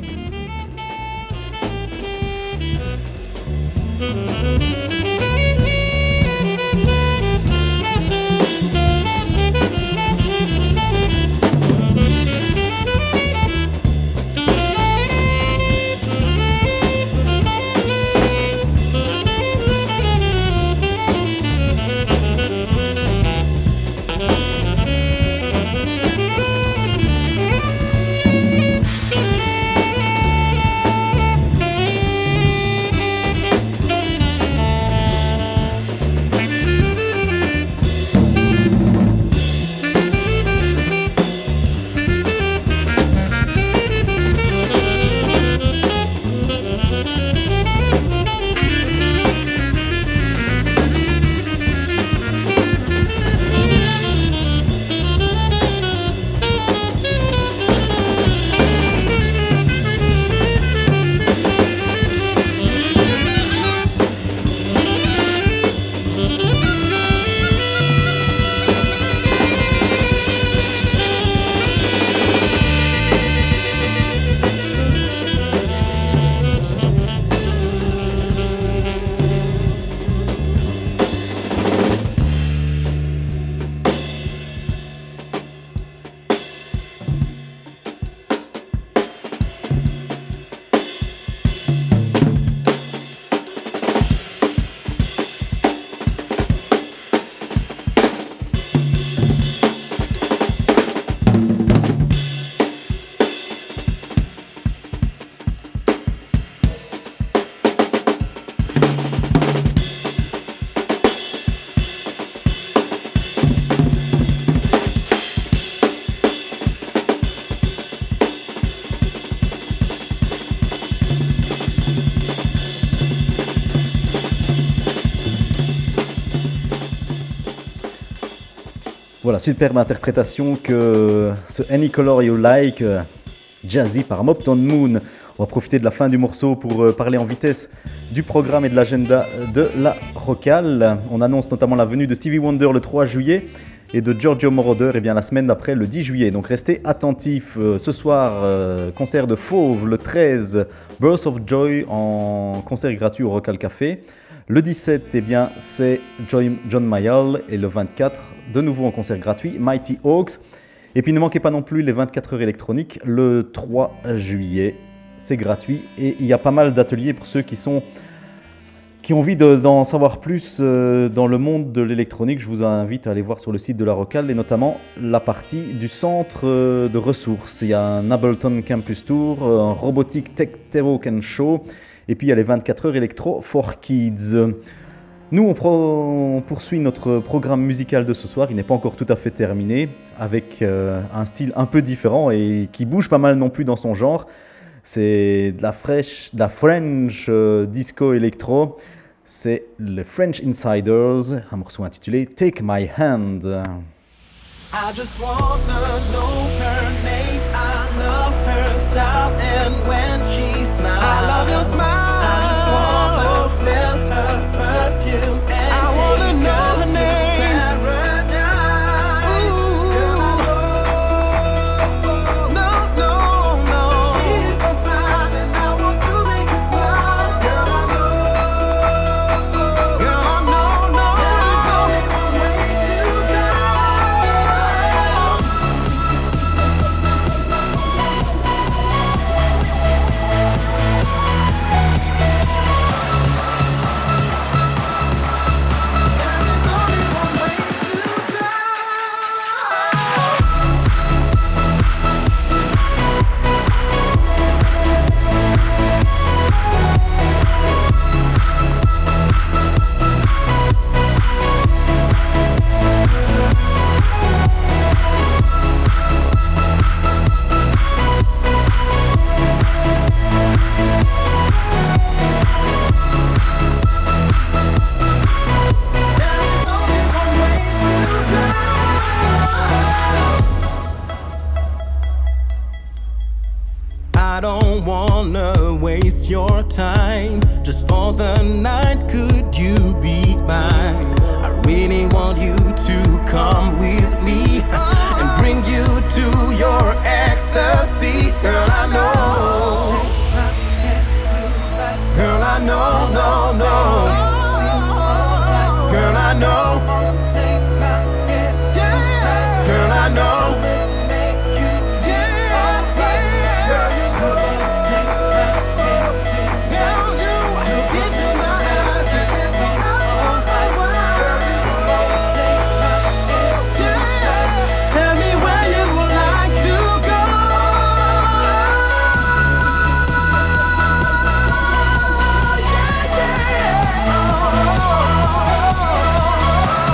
Voilà, superbe interprétation que ce Any Color You Like, euh, jazzy par Mopton Moon. On va profiter de la fin du morceau pour euh, parler en vitesse du programme et de l'agenda de la Rocale. On annonce notamment la venue de Stevie Wonder le trois juillet et de Giorgio Moroder eh bien, la semaine d'après le dix juillet. Donc restez attentifs. Euh, ce soir, euh, concert de Fauve le treize, Birth of Joy en concert gratuit au Rocale Café. Le dix-sept, eh bien, c'est John Mayall et le vingt-quatre, de nouveau en concert gratuit, Mighty Hawks. Et puis ne manquez pas non plus les vingt-quatre heures électroniques le trois juillet, c'est gratuit. Et il y a pas mal d'ateliers pour ceux qui, sont, qui ont envie de, d'en savoir plus euh, dans le monde de l'électronique. Je vous invite à aller voir sur le site de la Rocale et notamment la partie du centre de ressources. Il y a un Ableton Campus Tour, un Robotic Tech Teroken Show. Et puis il y a les vingt-quatre heures électro for kids. Nous, on, pro- on poursuit notre programme musical de ce soir. Il n'est pas encore tout à fait terminé, avec euh, un style un peu différent et qui bouge pas mal non plus dans son genre. C'est de la, fresh, de la French euh, disco électro. C'est le French Insiders, un morceau intitulé Take My Hand. I just wanna know her name, I love her style, and when she smiles, I love your smile. I just wanna smell her perfume, and I wanna know her name. Paradise. Girl, I know, no, no, no. She's so fine, and I want to make her smile. Girl, I know, girl, I know, no. There's only one way to go. I don't wanna waste your time. Just for the night, could you be mine? I really want you to come with me and bring you to your ecstasy. Girl, I know. Girl, I know, no, no. Girl, I know. Girl, I know. Oh,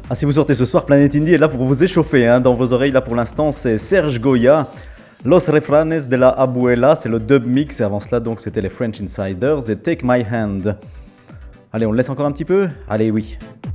Ah, si vous sortez ce soir, Planet Indie est là pour vous échauffer. Hein. Dans vos oreilles, là pour l'instant, c'est Serge Goya. Los Refranes de la Abuela, c'est le dub mix. Et avant cela, donc, c'était les French Insiders et Take My Hand. Allez, on le laisse encore un petit peu ? Allez, oui.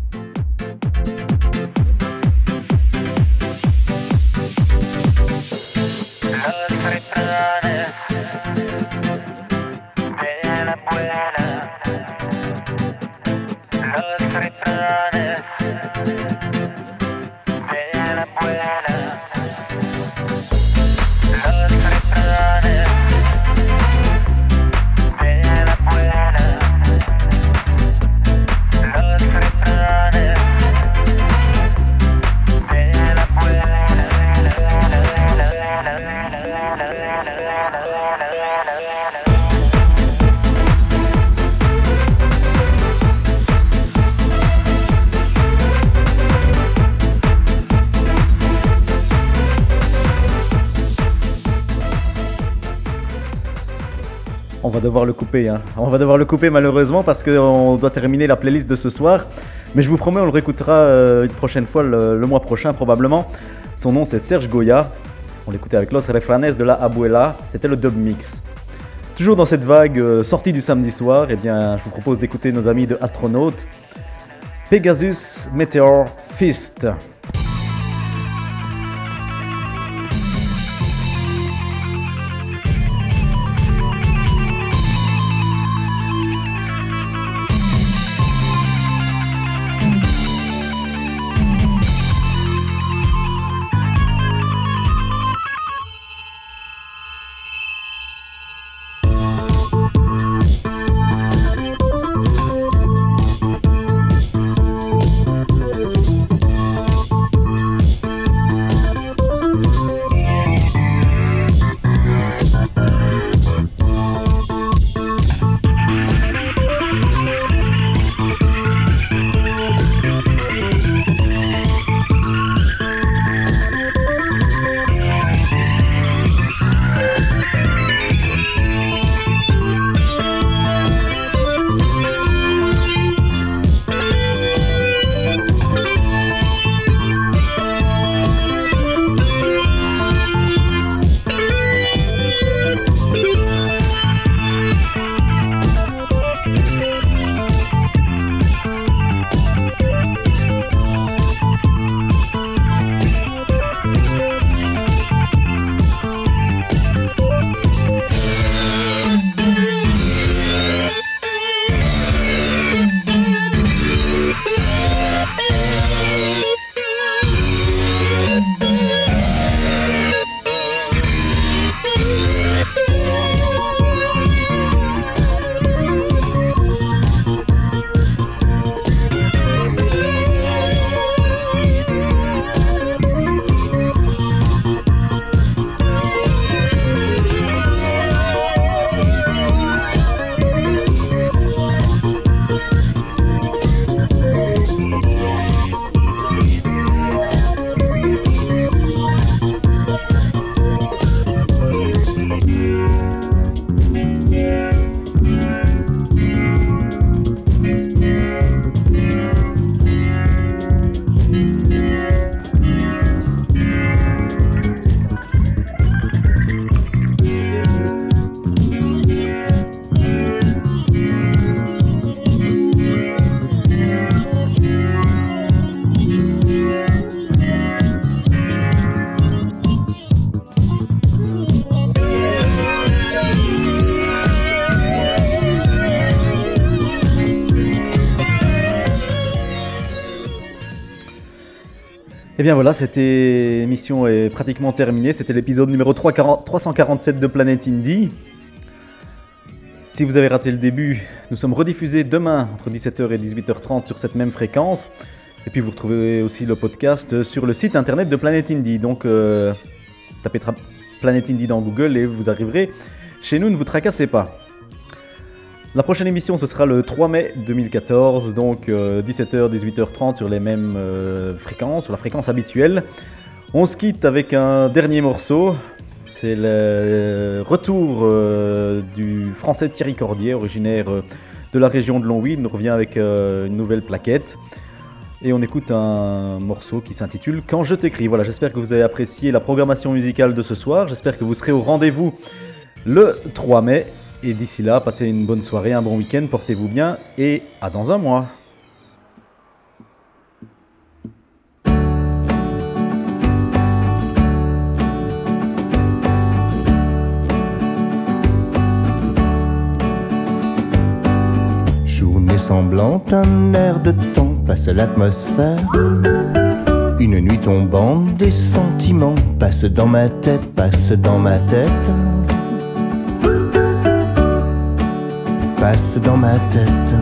On va devoir le couper, hein. On va devoir le couper malheureusement parce qu'on doit terminer la playlist de ce soir. Mais je vous promets, on le réécoutera euh, une prochaine fois, le, le mois prochain probablement. Son nom c'est Serge Goya. On l'écoutait avec Los Refranes de la Abuela. C'était le dub mix. Toujours dans cette vague euh, sortie du samedi soir, eh bien, je vous propose d'écouter nos amis de Astronaut. Pegasus Meteor Fist. Et bien voilà, cette émission est pratiquement terminée. C'était l'épisode numéro trois cent quarante-sept de Planet Indie. Si vous avez raté le début, nous sommes rediffusés demain entre dix-sept heures et dix-huit heures trente sur cette même fréquence. Et puis vous retrouvez aussi le podcast sur le site internet de Planet Indie. Donc euh, tapez tra- Planet Indie dans Google et vous arriverez chez nous, ne vous tracassez pas. La prochaine émission, ce sera le trois mai deux mille quatorze, donc euh, dix-sept heures, dix-huit heures trente sur les mêmes euh, fréquences, sur la fréquence habituelle. On se quitte avec un dernier morceau. C'est le retour euh, du français Thierry Cordier, originaire euh, de la région de Longwy. Il nous revient avec euh, une nouvelle plaquette. Et on écoute un morceau qui s'intitule « Quand je t'écris ». Voilà, j'espère que vous avez apprécié la programmation musicale de ce soir. J'espère que vous serez au rendez-vous le trois mai. Et d'ici là, passez une bonne soirée, un bon week-end, portez-vous bien et à dans un mois. Journée semblante, un air de temps passe l'atmosphère. Une nuit tombante, des sentiments passent dans ma tête, passent dans ma tête. Passent dans ma tête.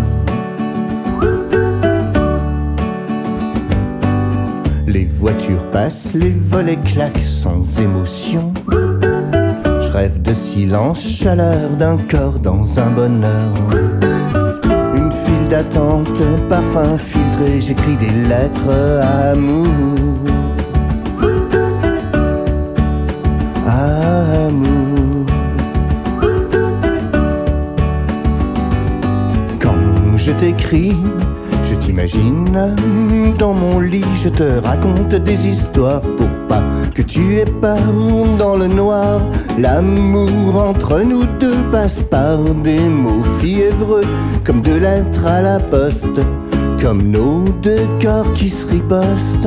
Les voitures passent, les volets claquent sans émotion. Je rêve de silence, chaleur d'un corps dans un bonheur. D'attente, parfum filtré, j'écris des lettres à amour. Amour. Quand je t'écris, je t'imagine dans mon lit, je te raconte des histoires pour pas que tu aies peur dans le noir. L'amour entre nous deux passe par des mots fiévreux, comme deux lettres à la poste, comme nos deux corps qui se ripostent.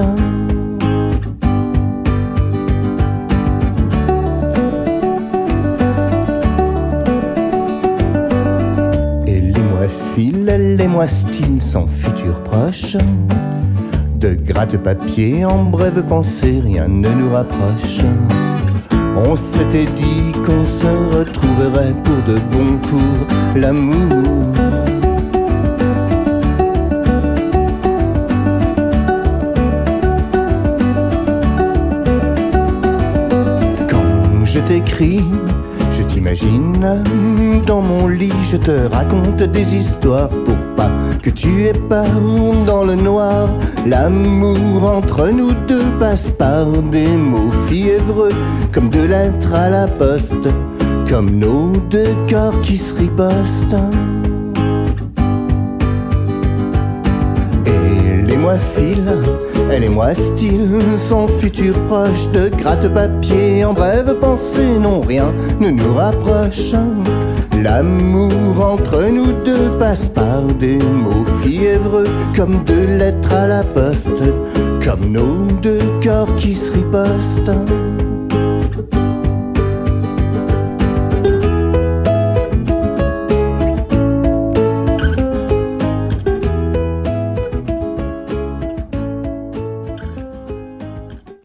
Et les mois filent, les mois style sans futur proche. De gratte-papier en brève pensée, rien ne nous rapproche. On s'était dit qu'on se retrouverait pour de bons cours, l'amour. Quand je t'écris, je t'imagine dans mon lit, je te raconte des histoires pour pas que tu aies peur dans le noir. L'amour entre nous deux passe par des mots fiévreux, comme deux lettres à la poste, comme nos deux corps qui se ripostent. Et les mois filent, et les mois style, son futur proche, de gratte-papier en brève pensée, non rien ne nous rapproche. L'amour entre nous deux passe par des mots fiévreux, comme deux lettres à la poste, comme nos deux corps qui se ripostent.